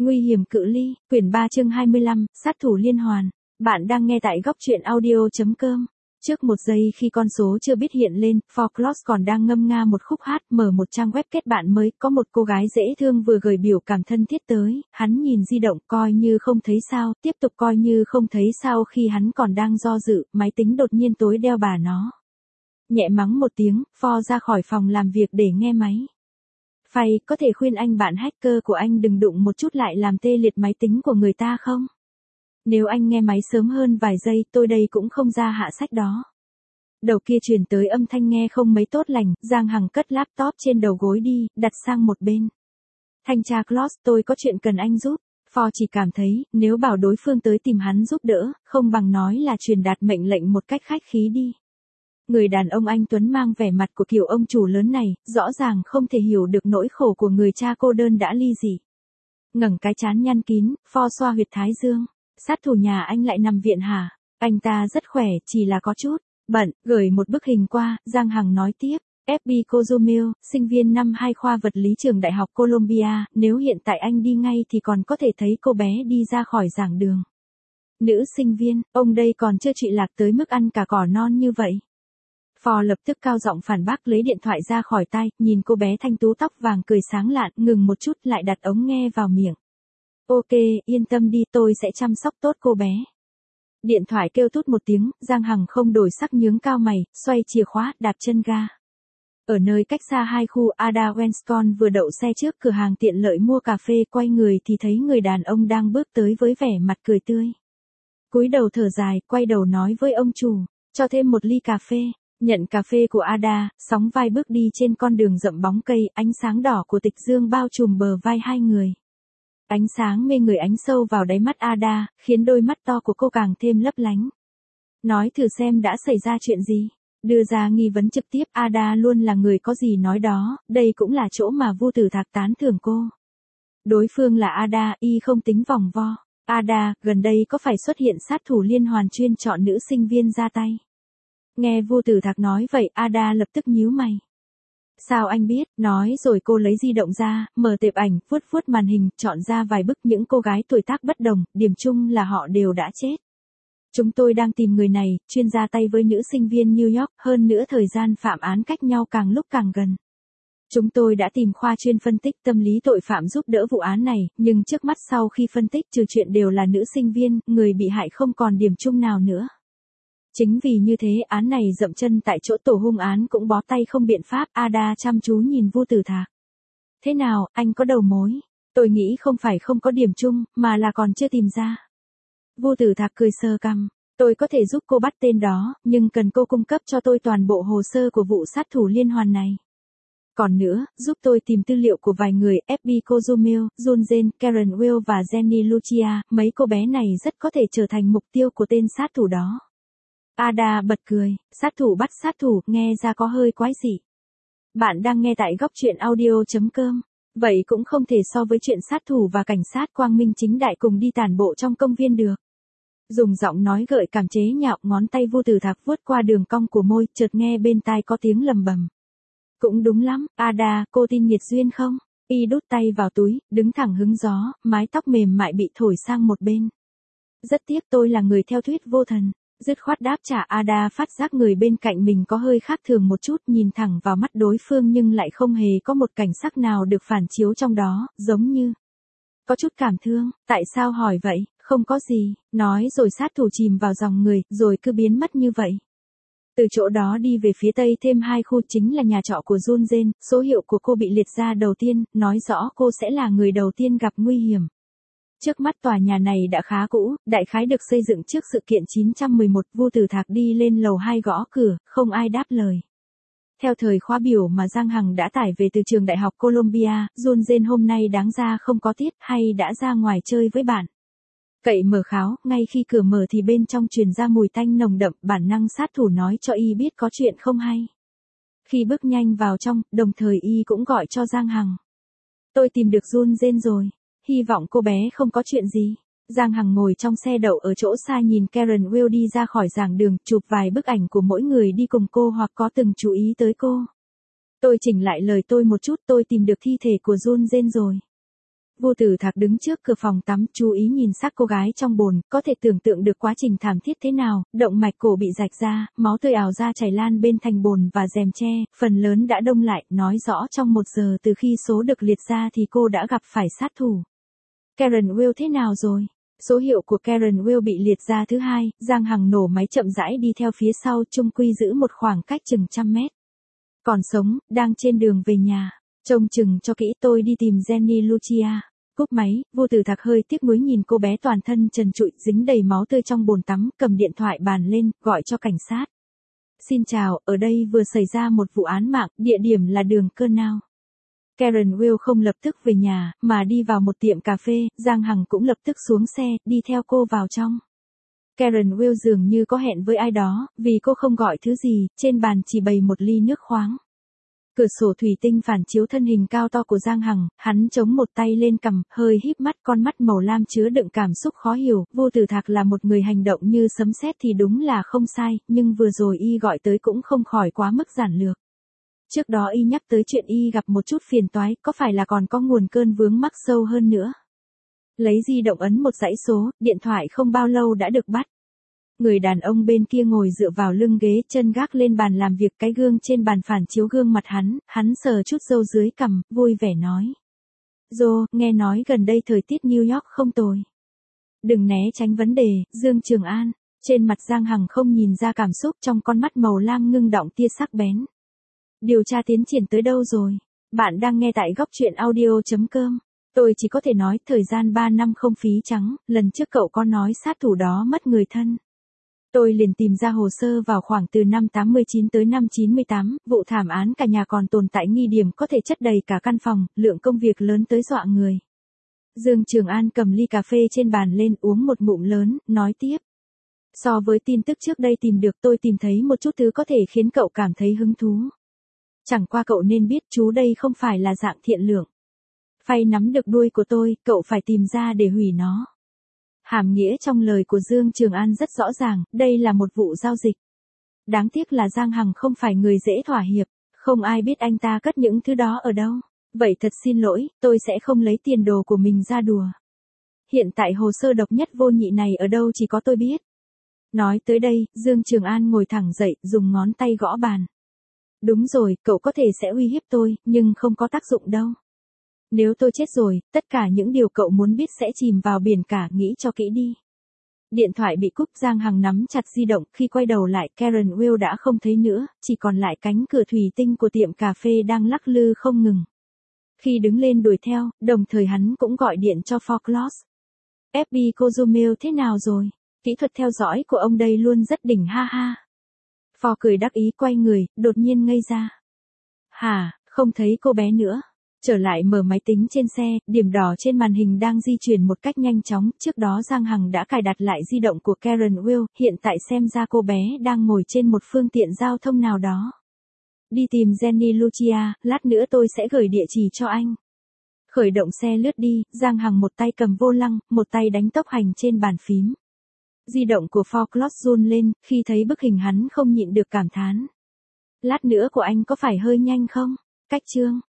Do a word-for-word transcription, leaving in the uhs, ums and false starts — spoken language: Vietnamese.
Nguy hiểm cự ly, quyển ba chương hai mươi lăm, sát thủ liên hoàn. Bạn đang nghe tại góc truyện audio.com. Trước một giây khi con số chưa biết hiện lên, Foreclose còn đang ngâm nga một khúc hát, mở một trang web kết bạn mới, có một cô gái dễ thương vừa gửi biểu cảm thân thiết tới, hắn nhìn di động coi như không thấy sao, tiếp tục coi như không thấy sao khi hắn còn đang do dự, máy tính đột nhiên tối đeo bà nó. Nhẹ mắng một tiếng, For ra khỏi phòng làm việc để nghe máy. Phày, có thể khuyên anh bạn hacker của anh đừng đụng một chút lại làm tê liệt máy tính của người ta không? Nếu anh nghe máy sớm hơn vài giây, tôi đây cũng không ra hạ sách đó. Đầu kia truyền tới âm thanh nghe không mấy tốt lành, Giang Hằng cất laptop trên đầu gối đi, đặt sang một bên. Thanh tra Close, tôi có chuyện cần anh giúp. For chỉ cảm thấy, nếu bảo đối phương tới tìm hắn giúp đỡ, không bằng nói là truyền đạt mệnh lệnh một cách khách khí đi. Người đàn ông anh Tuấn mang vẻ mặt của kiểu ông chủ lớn này, rõ ràng không thể hiểu được nỗi khổ của người cha cô đơn đã ly dị. Ngẩng cái trán nhăn kín, For xoa huyệt thái dương. Sát thủ nhà anh lại nằm viện hả? Anh ta rất khỏe, chỉ là có chút bận. Gửi một bức hình qua, Giang Hằng nói tiếp. ép bê Cozumel, sinh viên năm hai khoa vật lý trường Đại học Columbia, nếu hiện tại anh đi ngay thì còn có thể thấy cô bé đi ra khỏi giảng đường. Nữ sinh viên, ông đây còn chưa trụy lạc tới mức ăn cả cỏ non như vậy. For lập tức cao giọng phản bác, lấy điện thoại ra khỏi tay, nhìn cô bé thanh tú tóc vàng cười sáng lạn, ngừng một chút lại đặt ống nghe vào miệng. Ok, yên tâm đi, tôi sẽ chăm sóc tốt cô bé. Điện thoại kêu tút một tiếng, Giang Hằng không đổi sắc nhướng cao mày, xoay chìa khóa, đạp chân ga. Ở nơi cách xa hai khu, Ada Wenscon vừa đậu xe trước cửa hàng tiện lợi mua cà phê, quay người thì thấy người đàn ông đang bước tới với vẻ mặt cười tươi. Cúi đầu thở dài, quay đầu nói với ông chủ, cho thêm một ly cà phê. Nhận cà phê của Ada, sóng vai bước đi trên con đường rậm bóng cây, ánh sáng đỏ của tịch dương bao trùm bờ vai hai người. Ánh sáng mê người ánh sâu vào đáy mắt Ada, khiến đôi mắt to của cô càng thêm lấp lánh. Nói thử xem đã xảy ra chuyện gì. Đưa ra nghi vấn trực tiếp, Ada luôn là người có gì nói đó, đây cũng là chỗ mà Vu Tử Thạc tán thưởng cô. Đối phương là Ada, y không tính vòng vo. Ada, gần đây có phải xuất hiện sát thủ liên hoàn chuyên chọn nữ sinh viên ra tay? Nghe Vu Tử Thạc nói vậy, Ada lập tức nhíu mày. Sao anh biết? Nói rồi cô lấy di động ra, mở tệp ảnh, vuốt vuốt màn hình, chọn ra vài bức những cô gái tuổi tác bất đồng, điểm chung là họ đều đã chết. Chúng tôi đang tìm người này, chuyên ra tay với nữ sinh viên New York, hơn nữa thời gian phạm án cách nhau càng lúc càng gần. Chúng tôi đã tìm khoa chuyên phân tích tâm lý tội phạm giúp đỡ vụ án này, nhưng trước mắt sau khi phân tích trừ chuyện đều là nữ sinh viên, người bị hại không còn điểm chung nào nữa. Chính vì như thế án này dậm chân tại chỗ, tổ hung án cũng bó tay không biện pháp. Ada chăm chú nhìn Vu Tử Thạc. Thế nào, anh có đầu mối? Tôi nghĩ không phải không có điểm chung, mà là còn chưa tìm ra. Vu Tử Thạc cười sờ cằm. Tôi có thể giúp cô bắt tên đó, nhưng cần cô cung cấp cho tôi toàn bộ hồ sơ của vụ sát thủ liên hoàn này. Còn nữa, giúp tôi tìm tư liệu của vài người, ép bê Cozumel, June Jane, Karen Will và Jenny Lucia, mấy cô bé này rất có thể trở thành mục tiêu của tên sát thủ đó. Ada bật cười, sát thủ bắt sát thủ, nghe ra có hơi quái dị. Bạn đang nghe tại góc truyện audio.com. Vậy cũng không thể so với chuyện sát thủ và cảnh sát quang minh chính đại cùng đi tản bộ trong công viên được. Dùng giọng nói gợi cảm chế nhạo, ngón tay Vu Tử Thạc vuốt qua đường cong của môi, chợt nghe bên tai có tiếng lầm bầm. Cũng đúng lắm, Ada, cô tin nghiệt duyên không? Y đút tay vào túi, đứng thẳng hứng gió, mái tóc mềm mại bị thổi sang một bên. Rất tiếc tôi là người theo thuyết vô thần. Dứt khoát đáp trả. Ada phát giác người bên cạnh mình có hơi khác thường một chút, nhìn thẳng vào mắt đối phương nhưng lại không hề có một cảnh sắc nào được phản chiếu trong đó, giống như có chút cảm thương. Tại sao hỏi vậy? Không có gì, nói rồi sát thủ chìm vào dòng người, rồi cứ biến mất như vậy. Từ chỗ đó đi về phía tây thêm hai khu, chính là nhà trọ của June Jane, số hiệu của cô bị liệt ra đầu tiên, nói rõ cô sẽ là người đầu tiên gặp nguy hiểm. Trước mắt tòa nhà này đã khá cũ, đại khái được xây dựng trước sự kiện chín trăm mười một. Vu Tử Thạc đi lên lầu hai gõ cửa, không ai đáp lời. Theo thời khóa biểu mà Giang Hằng đã tải về từ trường Đại học Columbia, June Jane hôm nay đáng ra không có tiết, hay đã ra ngoài chơi với bạn. Cậy mở kháo, ngay khi cửa mở thì bên trong truyền ra mùi tanh nồng đậm, bản năng sát thủ nói cho y biết có chuyện không hay. Khi bước nhanh vào trong, đồng thời y cũng gọi cho Giang Hằng. Tôi tìm được June Jane rồi. Hy vọng cô bé không có chuyện gì. Giang Hằng ngồi trong xe đậu ở chỗ xa nhìn Karen Will đi ra khỏi giảng đường, chụp vài bức ảnh của mỗi người đi cùng cô hoặc có từng chú ý tới cô. Tôi chỉnh lại lời tôi một chút, tôi tìm được thi thể của June Jane rồi. Vô Tử Thạc đứng trước cửa phòng tắm, chú ý nhìn xác cô gái trong bồn, có thể tưởng tượng được quá trình thảm thiết thế nào, động mạch cổ bị rạch ra, máu tươi ào ra chảy lan bên thành bồn và rèm tre, phần lớn đã đông lại, nói rõ trong một giờ từ khi số được liệt ra thì cô đã gặp phải sát thủ. Karen Will thế nào rồi? Số hiệu của Karen Will bị liệt ra thứ hai, Giang Hằng nổ máy chậm rãi đi theo phía sau, chung quy giữ một khoảng cách chừng trăm mét. Còn sống, đang trên đường về nhà. Trông chừng cho kỹ, tôi đi tìm Jenny Lucia. Cúp máy, Vô Tử Thạc hơi tiếc nuối nhìn cô bé toàn thân trần trụi, dính đầy máu tươi trong bồn tắm, cầm điện thoại bàn lên, gọi cho cảnh sát. Xin chào, ở đây vừa xảy ra một vụ án mạng, địa điểm là đường Canal. Karen Will không lập tức về nhà, mà đi vào một tiệm cà phê, Giang Hằng cũng lập tức xuống xe, đi theo cô vào trong. Karen Will dường như có hẹn với ai đó, vì cô không gọi thứ gì, trên bàn chỉ bày một ly nước khoáng. Cửa sổ thủy tinh phản chiếu thân hình cao to của Giang Hằng, hắn chống một tay lên cằm, hơi híp mắt, con mắt màu lam chứa đựng cảm xúc khó hiểu. Vô Tử Thạc là một người hành động như sấm sét thì đúng là không sai, nhưng vừa rồi y gọi tới cũng không khỏi quá mức giản lược. Trước đó y nhắc tới chuyện y gặp một chút phiền toái, có phải là còn có nguồn cơn vướng mắc sâu hơn nữa. Lấy di động ấn một dãy số, điện thoại không bao lâu đã được bắt. Người đàn ông bên kia ngồi dựa vào lưng ghế, chân gác lên bàn làm việc, cái gương trên bàn phản chiếu gương mặt hắn, hắn sờ chút râu dưới cằm, vui vẻ nói. Dô, nghe nói gần đây thời tiết New York không tồi. Đừng né tránh vấn đề, Dương Trường An. Trên mặt Giang Hằng không nhìn ra cảm xúc, trong con mắt màu lam ngưng đọng tia sắc bén. Điều tra tiến triển tới đâu rồi? Bạn đang nghe tại góc truyện audio.com. Tôi chỉ có thể nói thời gian ba năm không phí trắng, lần trước cậu có nói sát thủ đó mất người thân. Tôi liền tìm ra hồ sơ vào khoảng từ năm tám mươi chín tới năm chín mươi tám, vụ thảm án cả nhà còn tồn tại nghi điểm có thể chất đầy cả căn phòng, lượng công việc lớn tới dọa người. Dương Trường An cầm ly cà phê trên bàn lên, uống một ngụm lớn, nói tiếp. So với tin tức trước đây tìm được, tôi tìm thấy một chút thứ có thể khiến cậu cảm thấy hứng thú. Chẳng qua cậu nên biết chú đây không phải là dạng thiện lương. Phay nắm được đuôi của tôi, cậu phải tìm ra để hủy nó. Hàm nghĩa trong lời của Dương Trường An rất rõ ràng, đây là một vụ giao dịch. Đáng tiếc là Giang Hằng không phải người dễ thỏa hiệp, không ai biết anh ta cất những thứ đó ở đâu. Vậy thật xin lỗi, tôi sẽ không lấy tiền đồ của mình ra đùa. Hiện tại hồ sơ độc nhất vô nhị này ở đâu chỉ có tôi biết. Nói tới đây, Dương Trường An ngồi thẳng dậy, dùng ngón tay gõ bàn. Đúng rồi, cậu có thể sẽ uy hiếp tôi, nhưng không có tác dụng đâu. Nếu tôi chết rồi, tất cả những điều cậu muốn biết sẽ chìm vào biển cả, nghĩ cho kỹ đi. Điện thoại bị cúp, Giang Hằng nắm chặt di động, khi quay đầu lại, Karen Will đã không thấy nữa, chỉ còn lại cánh cửa thủy tinh của tiệm cà phê đang lắc lư không ngừng. Khi đứng lên đuổi theo, đồng thời hắn cũng gọi điện cho Foxcloth. ép bê Cozumel thế nào rồi? Kỹ thuật theo dõi của ông đây luôn rất đỉnh ha ha. Phò cười đắc ý quay người, đột nhiên ngây ra. Hả, không thấy cô bé nữa. Trở lại mở máy tính trên xe, điểm đỏ trên màn hình đang di chuyển một cách nhanh chóng, trước đó Giang Hằng đã cài đặt lại di động của Karen Will, hiện tại xem ra cô bé đang ngồi trên một phương tiện giao thông nào đó. Đi tìm Jenny Lucia, lát nữa tôi sẽ gửi địa chỉ cho anh. Khởi động xe lướt đi, Giang Hằng một tay cầm vô lăng, một tay đánh tốc hành trên bàn phím. Di động của Foxcloth run lên, khi thấy bức hình hắn không nhịn được cảm thán. Lát nữa của anh có phải hơi nhanh không? Cách chương.